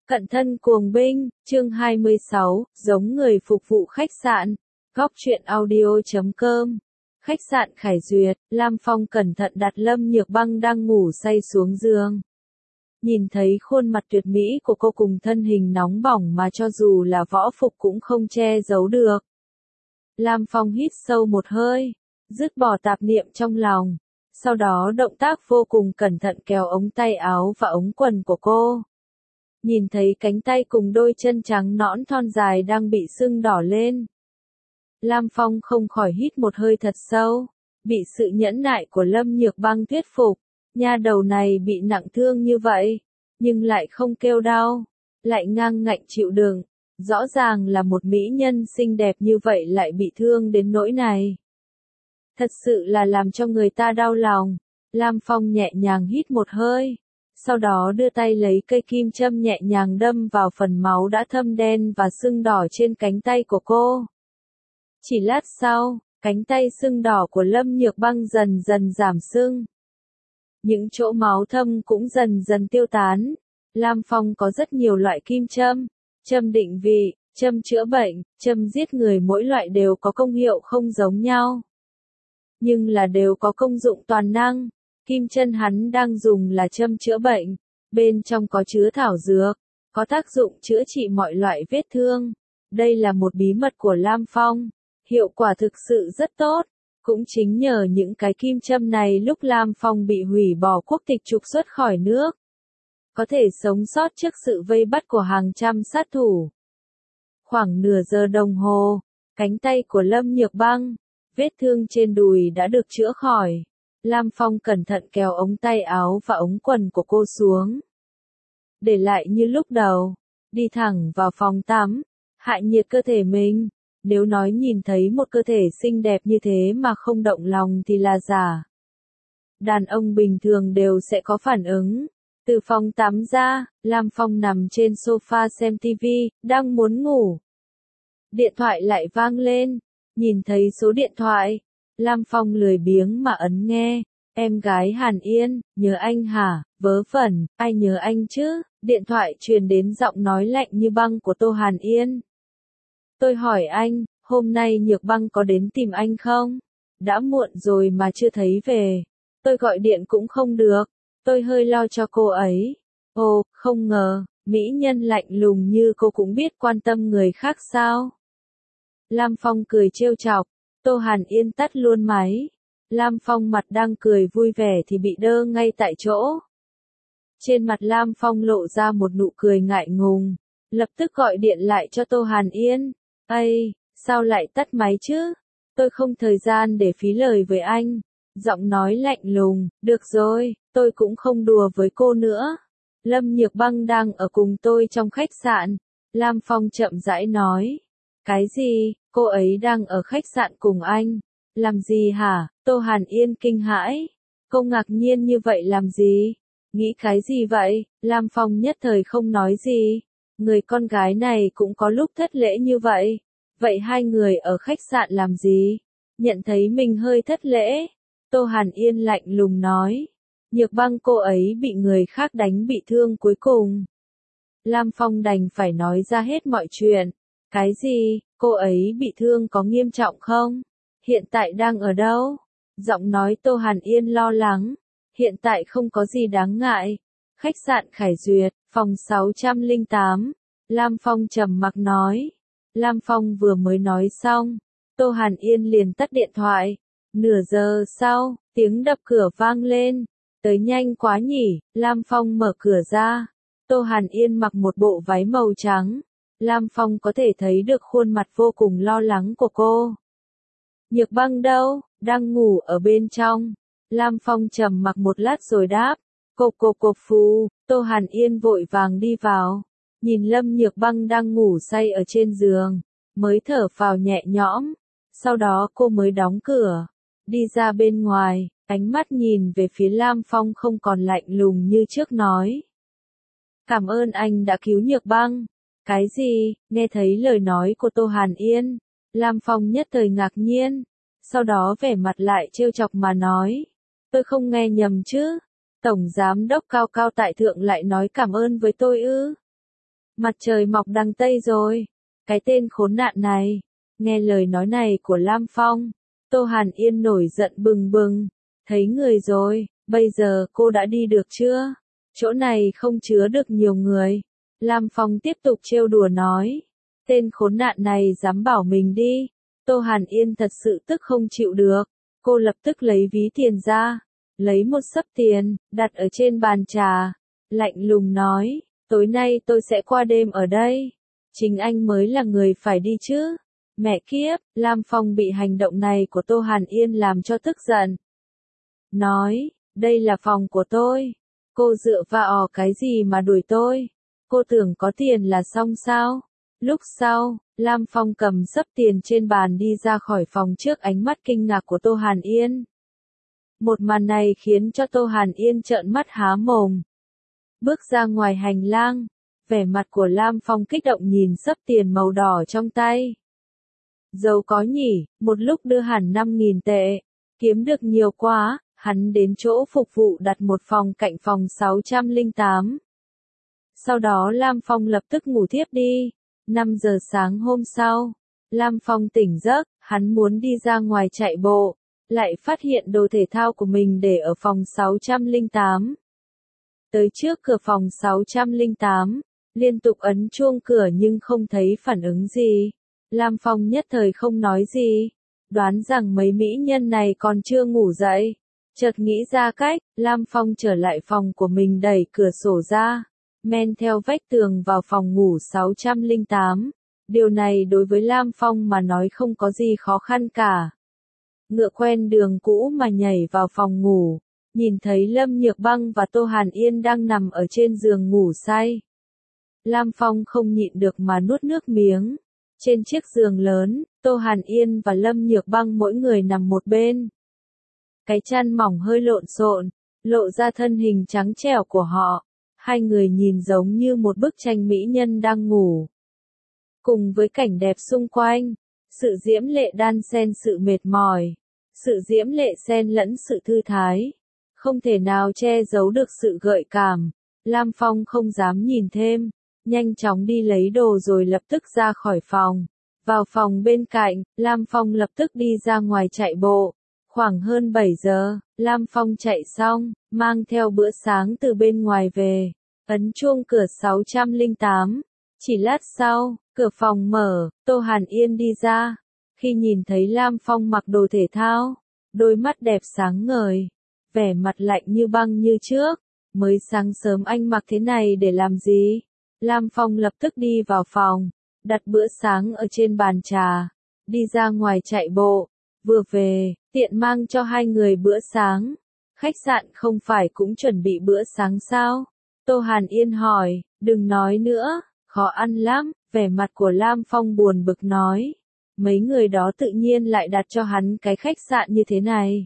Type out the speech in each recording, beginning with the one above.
Cận thân cuồng binh, chương 26, giống người phục vụ khách sạn. Góc truyện audio.com. Khách sạn Khải Duyệt, Lam Phong cẩn thận đặt Lâm Nhược Băng đang ngủ say xuống giường. Nhìn thấy khuôn mặt tuyệt mỹ của cô cùng thân hình nóng bỏng mà cho dù là võ phục cũng không che giấu được. Lam Phong hít sâu một hơi, dứt bỏ tạp niệm trong lòng. Sau đó động tác vô cùng cẩn thận kéo ống tay áo và ống quần của cô. Nhìn thấy cánh tay cùng đôi chân trắng nõn thon dài đang bị sưng đỏ lên. Lam Phong không khỏi hít một hơi thật sâu, bị sự nhẫn nại của Lâm Nhược Băng thuyết phục. Nha đầu này bị nặng thương như vậy, nhưng lại không kêu đau, lại ngang ngạnh chịu đựng. Rõ ràng là một mỹ nhân xinh đẹp như vậy lại bị thương đến nỗi này. Thật sự là làm cho người ta đau lòng. Lam Phong nhẹ nhàng hít một hơi, sau đó đưa tay lấy cây kim châm nhẹ nhàng đâm vào phần máu đã thâm đen và sưng đỏ trên cánh tay của cô. Chỉ lát sau, cánh tay sưng đỏ của Lâm Nhược Băng dần dần giảm sưng. Những chỗ máu thâm cũng dần dần tiêu tán. Lam Phong có rất nhiều loại kim châm, châm định vị, châm chữa bệnh, châm giết người, mỗi loại đều có công hiệu không giống nhau. Nhưng là đều có công dụng toàn năng. Kim châm hắn đang dùng là châm chữa bệnh, bên trong có chứa thảo dược, có tác dụng chữa trị mọi loại vết thương. Đây là một bí mật của Lam Phong, hiệu quả thực sự rất tốt. Cũng chính nhờ những cái kim châm này lúc Lam Phong bị hủy bỏ quốc tịch trục xuất khỏi nước, có thể sống sót trước sự vây bắt của hàng trăm sát thủ. Khoảng nửa giờ đồng hồ, cánh tay của Lâm Nhược Băng, vết thương trên đùi đã được chữa khỏi. Lam Phong cẩn thận kéo ống tay áo và ống quần của cô xuống. Để lại như lúc đầu, đi thẳng vào phòng tắm, hạ nhiệt cơ thể mình. Nếu nói nhìn thấy một cơ thể xinh đẹp như thế mà không động lòng thì là giả. Đàn ông bình thường đều sẽ có phản ứng. Từ phòng tắm ra, Lam Phong nằm trên sofa xem TV, đang muốn ngủ. Điện thoại lại vang lên, nhìn thấy số điện thoại, Lam Phong lười biếng mà ấn nghe. Em gái Hàn Yên, nhớ anh hả? Vớ vẩn, ai nhớ anh chứ? Điện thoại truyền đến giọng nói lạnh như băng của Tô Hàn Yên. Tôi hỏi anh, hôm nay Nhược Băng có đến tìm anh không? Đã muộn rồi mà chưa thấy về. Tôi gọi điện cũng không được. Tôi hơi lo cho cô ấy. Ồ, không ngờ, mỹ nhân lạnh lùng như cô cũng biết quan tâm người khác sao? Lam Phong cười trêu chọc. Tô Hàn Yên tắt luôn máy. Lam Phong mặt đang cười vui vẻ thì bị đơ ngay tại chỗ. Trên mặt Lam Phong lộ ra một nụ cười ngại ngùng. Lập tức gọi điện lại cho Tô Hàn Yên. Ây, sao lại tắt máy chứ? Tôi không thời gian để phí lời với anh. Giọng nói lạnh lùng, được rồi, tôi cũng không đùa với cô nữa. Lâm Nhược Băng đang ở cùng tôi trong khách sạn. Lam Phong chậm rãi nói. Cái gì, cô ấy đang ở khách sạn cùng anh? Làm gì hả? Tô Hàn Yên kinh hãi. Cô ngạc nhiên như vậy làm gì? Nghĩ cái gì vậy? Lam Phong nhất thời không nói gì. Người con gái này cũng có lúc thất lễ như vậy. Vậy hai người ở khách sạn làm gì? Nhận thấy mình hơi thất lễ. Tô Hàn Yên lạnh lùng nói. Nhược Băng cô ấy bị người khác đánh bị thương cuối cùng. Lam Phong đành phải nói ra hết mọi chuyện. Cái gì? Cô ấy bị thương có nghiêm trọng không? Hiện tại đang ở đâu? Giọng nói Tô Hàn Yên lo lắng. Hiện tại không có gì đáng ngại. Khách sạn Khải Duyệt, phòng 608. Lam Phong trầm mặc nói. Lam Phong vừa mới nói xong, Tô Hàn Yên liền tắt điện thoại. Nửa giờ sau, tiếng đập cửa vang lên. Tới nhanh quá nhỉ? Lam Phong mở cửa ra. Tô Hàn Yên mặc một bộ váy màu trắng. Lam Phong có thể thấy được khuôn mặt vô cùng lo lắng của cô. Nhược Băng đâu? Đang ngủ ở bên trong. Lam Phong trầm mặc một lát rồi đáp. Cộp phù. Tô Hàn Yên vội vàng đi vào. Nhìn Lâm Nhược Băng đang ngủ say ở trên giường, mới thở phào nhẹ nhõm. Sau đó cô mới đóng cửa, đi ra bên ngoài, ánh mắt nhìn về phía Lam Phong không còn lạnh lùng như trước nói. Cảm ơn anh đã cứu Nhược Băng. Cái gì? Nghe thấy lời nói của Tô Hàn Yên, Lam Phong nhất thời ngạc nhiên, sau đó vẻ mặt lại trêu chọc mà nói. Tôi không nghe nhầm chứ? Tổng giám đốc cao cao tại thượng lại nói cảm ơn với tôi ư? Mặt trời mọc đằng Tây rồi. Cái tên khốn nạn này. Nghe lời nói này của Lam Phong, Tô Hàn Yên nổi giận bừng bừng. Thấy người rồi, bây giờ cô đã đi được chưa? Chỗ này không chứa được nhiều người. Lam Phong tiếp tục trêu đùa nói. Tên khốn nạn này dám bảo mình đi. Tô Hàn Yên thật sự tức không chịu được. Cô lập tức lấy ví tiền ra. Lấy một xấp tiền, đặt ở trên bàn trà. Lạnh lùng nói, tối nay tôi sẽ qua đêm ở đây. Chính anh mới là người phải đi chứ. Mẹ kiếp, Lam Phong bị hành động này của Tô Hàn Yên làm cho tức giận. Nói, đây là phòng của tôi. Cô dựa vào cái gì mà đuổi tôi? Cô tưởng có tiền là xong sao? Lúc sau, Lam Phong cầm xấp tiền trên bàn đi ra khỏi phòng trước ánh mắt kinh ngạc của Tô Hàn Yên. Một màn này khiến cho Tô Hàn Yên trợn mắt há mồm. Bước ra ngoài hành lang, vẻ mặt của Lam Phong kích động nhìn xấp tiền màu đỏ trong tay. Giàu có nhỉ, một lúc đưa hẳn 5.000 tệ, kiếm được nhiều quá, hắn đến chỗ phục vụ đặt một phòng cạnh phòng 608. Sau đó Lam Phong lập tức ngủ thiếp đi. 5 giờ sáng hôm sau, Lam Phong tỉnh giấc, hắn muốn đi ra ngoài chạy bộ, lại phát hiện đồ thể thao của mình để ở phòng 608. Tới trước cửa phòng 608, liên tục ấn chuông cửa nhưng không thấy phản ứng gì. Lam Phong nhất thời không nói gì, đoán rằng mấy mỹ nhân này còn chưa ngủ dậy. Chợt nghĩ ra cách, Lam Phong trở lại phòng của mình đẩy cửa sổ ra, men theo vách tường vào phòng ngủ 608. Điều này đối với Lam Phong mà nói không có gì khó khăn cả. Ngựa quen đường cũ mà nhảy vào phòng ngủ, nhìn thấy Lâm Nhược Băng và Tô Hàn Yên đang nằm ở trên giường ngủ say. Lam Phong không nhịn được mà nuốt nước miếng. Trên chiếc giường lớn, Tô Hàn Yên và Lâm Nhược Băng mỗi người nằm một bên. Cái chăn mỏng hơi lộn xộn, lộ ra thân hình trắng trẻo của họ. Hai người nhìn giống như một bức tranh mỹ nhân đang ngủ. Cùng với cảnh đẹp xung quanh, sự diễm lệ đan xen sự mệt mỏi, sự diễm lệ xen lẫn sự thư thái, không thể nào che giấu được sự gợi cảm. Lam Phong không dám nhìn thêm, nhanh chóng đi lấy đồ rồi lập tức ra khỏi phòng. Vào phòng bên cạnh, Lam Phong lập tức đi ra ngoài chạy bộ. Khoảng hơn 7 giờ, Lam Phong chạy xong, mang theo bữa sáng từ bên ngoài về, ấn chuông cửa 608. Chỉ lát sau, cửa phòng mở, Tô Hàn Yên đi ra. Khi nhìn thấy Lam Phong mặc đồ thể thao, đôi mắt đẹp sáng ngời, vẻ mặt lạnh như băng như trước. Mới sáng sớm anh mặc thế này để làm gì? Lam Phong lập tức đi vào phòng, đặt bữa sáng ở trên bàn trà, đi ra ngoài chạy bộ. Vừa về, tiện mang cho hai người bữa sáng. Khách sạn không phải cũng chuẩn bị bữa sáng sao? Tô Hàn Yên hỏi, đừng nói nữa, khó ăn lắm. Vẻ mặt của Lam Phong buồn bực nói. Mấy người đó tự nhiên lại đặt cho hắn cái khách sạn như thế này.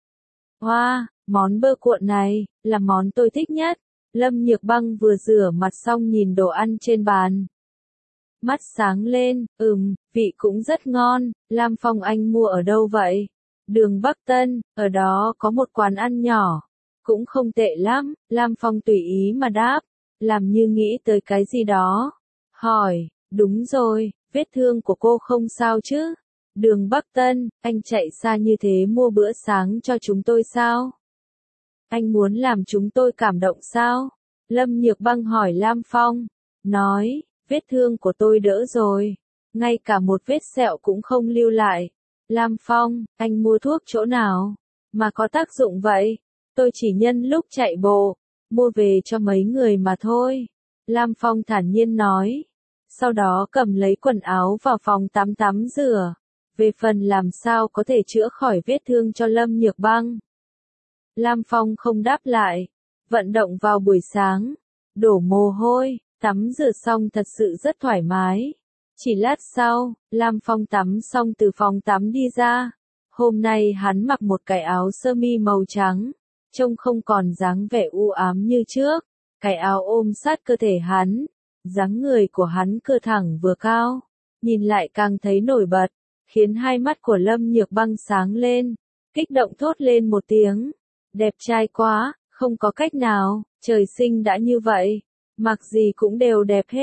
Hoa, món bơ cuộn này, là món tôi thích nhất. Lâm Nhược Băng vừa rửa mặt xong nhìn đồ ăn trên bàn. Mắt sáng lên, vị cũng rất ngon. Lam Phong anh mua ở đâu vậy? Đường Bắc Tân, ở đó có một quán ăn nhỏ. Cũng không tệ lắm. Lam Phong tùy ý mà đáp, làm như nghĩ tới cái gì đó. Hỏi, đúng rồi, vết thương của cô không sao chứ? Đường Bắc Tân, anh chạy xa như thế mua bữa sáng cho chúng tôi sao? Anh muốn làm chúng tôi cảm động sao? Lâm Nhược Băng hỏi Lam Phong. Nói, vết thương của tôi đỡ rồi. Ngay cả một vết sẹo cũng không lưu lại. Lam Phong, anh mua thuốc chỗ nào? Mà có tác dụng vậy? Tôi chỉ nhân lúc chạy bộ, mua về cho mấy người mà thôi. Lam Phong thản nhiên nói. Sau đó cầm lấy quần áo vào phòng tắm rửa. Về phần làm sao có thể chữa khỏi vết thương cho Lâm Nhược Băng, Lam Phong không đáp lại. Vận động vào buổi sáng, đổ mồ hôi, tắm rửa xong thật sự rất thoải mái. Chỉ lát sau, Lam Phong tắm xong từ phòng tắm đi ra. Hôm nay hắn mặc một cái áo sơ mi màu trắng, trông không còn dáng vẻ u ám như trước. Cái áo ôm sát cơ thể hắn, dáng người của hắn cơ thẳng vừa cao, nhìn lại càng thấy nổi bật, khiến hai mắt của Lâm Nhược Băng sáng lên, kích động thốt lên một tiếng. Đẹp trai quá, không có cách nào, trời sinh đã như vậy, mặc gì cũng đều đẹp hết.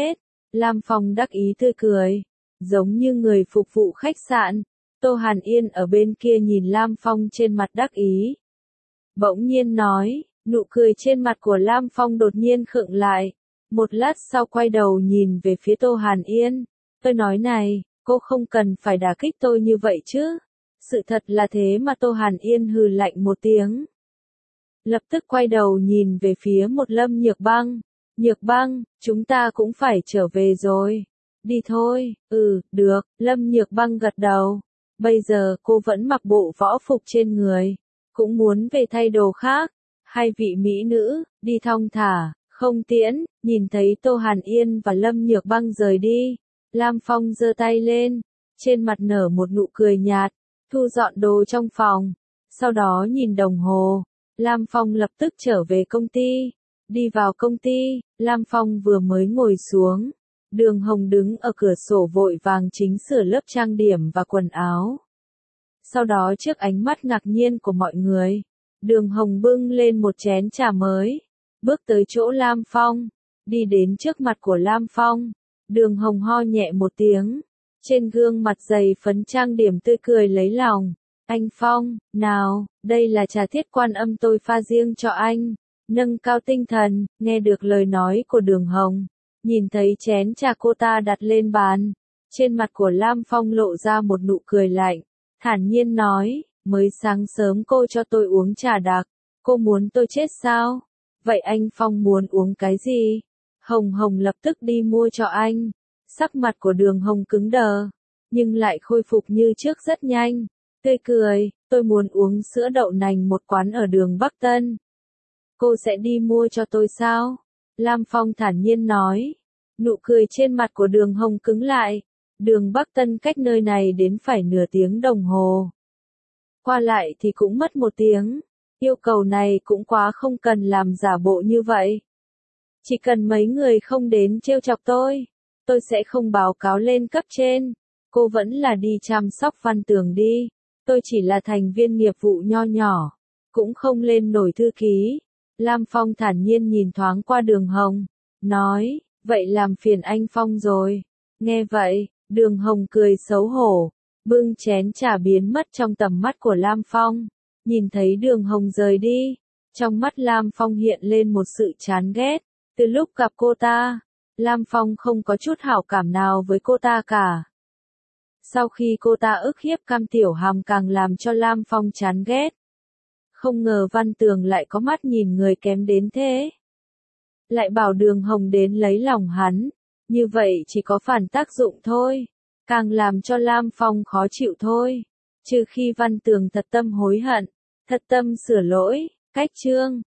Lam Phong đắc ý tươi cười, giống như người phục vụ khách sạn. Tô Hàn Yên ở bên kia nhìn Lam Phong trên mặt đắc ý. Bỗng nhiên nói, nụ cười trên mặt của Lam Phong đột nhiên khựng lại. Một lát sau quay đầu nhìn về phía Tô Hàn Yên. Tôi nói này, cô không cần phải đả kích tôi như vậy chứ. Sự thật là thế mà. Tô Hàn Yên hừ lạnh một tiếng. Lập tức quay đầu nhìn về phía một Lâm Nhược Băng. Nhược Băng, chúng ta cũng phải trở về rồi. Đi thôi, được, Lâm Nhược Băng gật đầu. Bây giờ cô vẫn mặc bộ võ phục trên người. Cũng muốn về thay đồ khác. Hai vị mỹ nữ, đi thong thả, không tiễn. Nhìn thấy Tô Hàn Yên và Lâm Nhược Băng rời đi. Lam Phong giơ tay lên. Trên mặt nở một nụ cười nhạt. Thu dọn đồ trong phòng. Sau đó nhìn đồng hồ. Lam Phong lập tức trở về công ty. Đi vào công ty, Lam Phong vừa mới ngồi xuống. Đường Hồng đứng ở cửa sổ vội vàng chỉnh sửa lớp trang điểm và quần áo. Sau đó trước ánh mắt ngạc nhiên của mọi người, Đường Hồng bưng lên một chén trà mới. Bước tới chỗ Lam Phong, đi đến trước mặt của Lam Phong. Đường Hồng ho nhẹ một tiếng. Trên gương mặt dày phấn trang điểm tươi cười lấy lòng. Anh Phong, nào, đây là trà Thiết Quan Âm tôi pha riêng cho anh. Nâng cao tinh thần, nghe được lời nói của Đường Hồng. Nhìn thấy chén trà cô ta đặt lên bàn. Trên mặt của Lam Phong lộ ra một nụ cười lạnh. Thản nhiên nói, mới sáng sớm cô cho tôi uống trà đặc. Cô muốn tôi chết sao? Vậy anh Phong muốn uống cái gì? Hồng Hồng lập tức đi mua cho anh. Sắc mặt của Đường Hồng cứng đờ. Nhưng lại khôi phục như trước rất nhanh. Tươi cười, tôi muốn uống sữa đậu nành một quán ở đường Bắc Tân. Cô sẽ đi mua cho tôi sao? Lam Phong thản nhiên nói. Nụ cười trên mặt của Đường Hồng cứng lại. Đường Bắc Tân cách nơi này đến phải nửa tiếng đồng hồ. Qua lại thì cũng mất 1 tiếng. Yêu cầu này cũng quá không cần làm giả bộ như vậy. Chỉ cần mấy người không đến trêu chọc tôi sẽ không báo cáo lên cấp trên. Cô vẫn là đi chăm sóc Văn Tường đi. Tôi chỉ là thành viên nghiệp vụ nho nhỏ. Cũng không lên nổi thư ký. Lam Phong thản nhiên nhìn thoáng qua Đường Hồng. Nói, vậy làm phiền anh Phong rồi. Nghe vậy, Đường Hồng cười xấu hổ. Bưng chén trà biến mất trong tầm mắt của Lam Phong. Nhìn thấy Đường Hồng rời đi. Trong mắt Lam Phong hiện lên một sự chán ghét. Từ lúc gặp cô ta, Lam Phong không có chút hảo cảm nào với cô ta cả. Sau khi cô ta ức hiếp Cam Tiểu Hàm càng làm cho Lam Phong chán ghét. Không ngờ Văn Tường lại có mắt nhìn người kém đến thế. Lại bảo Đường Hồng đến lấy lòng hắn. Như vậy chỉ có phản tác dụng thôi. Càng làm cho Lam Phong khó chịu thôi. Trừ khi Văn Tường thật tâm hối hận, thật tâm sửa lỗi. Cách chương